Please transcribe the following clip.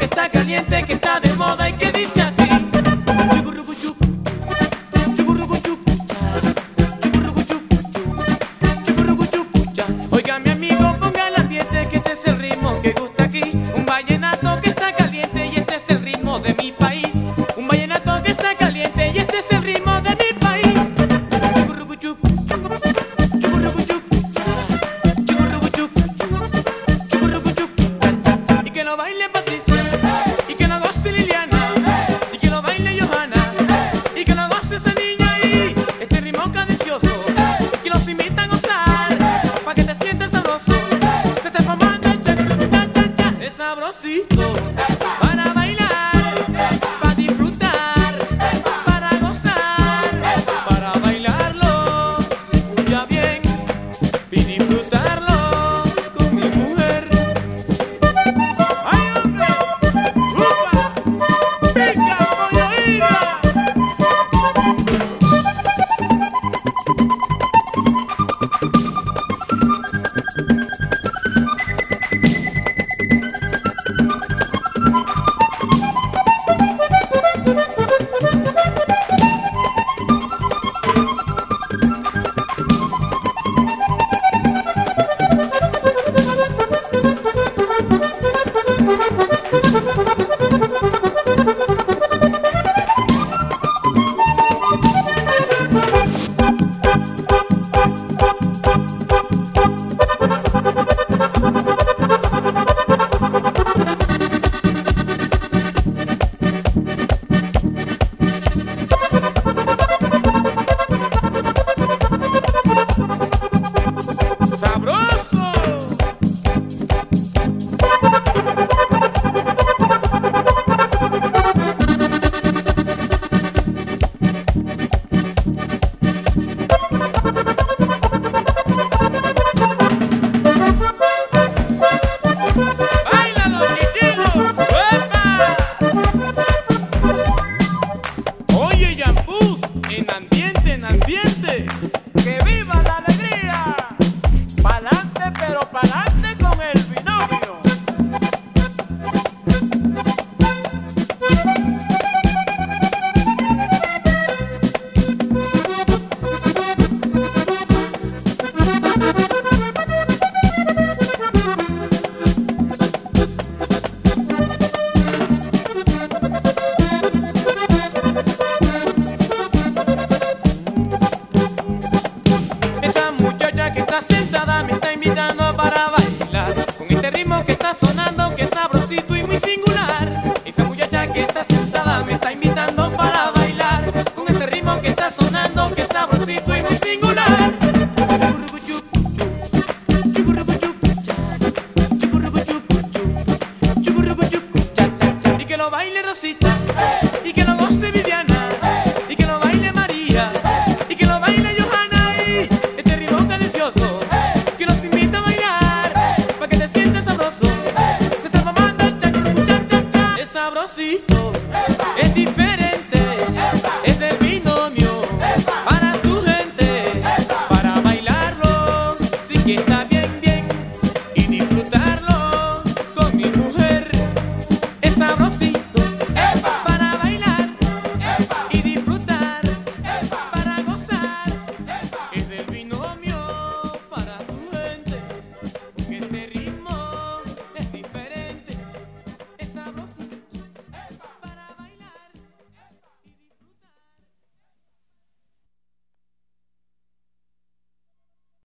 está caliente, que está de moda y que dice así. Oiga mi amigo, ponga el ambiente, que este es el ritmo que gusta aquí. Un vallenato que está caliente y este es el ritmo de mi país. Un vallenato que está caliente y este es el ritmo de mi país. Y que lo baile Patricia, y que lo goce Liliana, y que lo baile Johanna, y que lo goce esa niña ahí. Este ritmo cadencioso, que los invita a gozar, pa' que te sientas sabroso. Se está formando es sabrosito, para bailar, para disfrutar, para gozar, para bailarlo, ya bien, y disfrutarlo con mi mujer. ¡Ay, hombre! ¡Upa! ¡Pica, pollo, ira! ¡Báilalo, chiquillos! ¡Uepa! Oye, Yampús, en ambiente, en ambiente. ¡Que viva la alegría! ¡Pa'lante, pero pa'lante con el binomio! Esa muchacha que está sentada me está invitando para bailar con este ritmo que está sonando, que es sabrosito y muy singular. Esa muchacha que está sentada me está invitando para bailar con este ritmo que está sonando, que es sabrosito y muy singular. Y que lo baile Rosita, y que lo goce Viviana, y que lo baile María, y que lo baile Johanna, y este ritmo cadencioso que nos invita a bailar, pa' que te sientas sabroso. Se está mamando, cha, cha, cha, cha, cha. Es sabrosito, es diferente.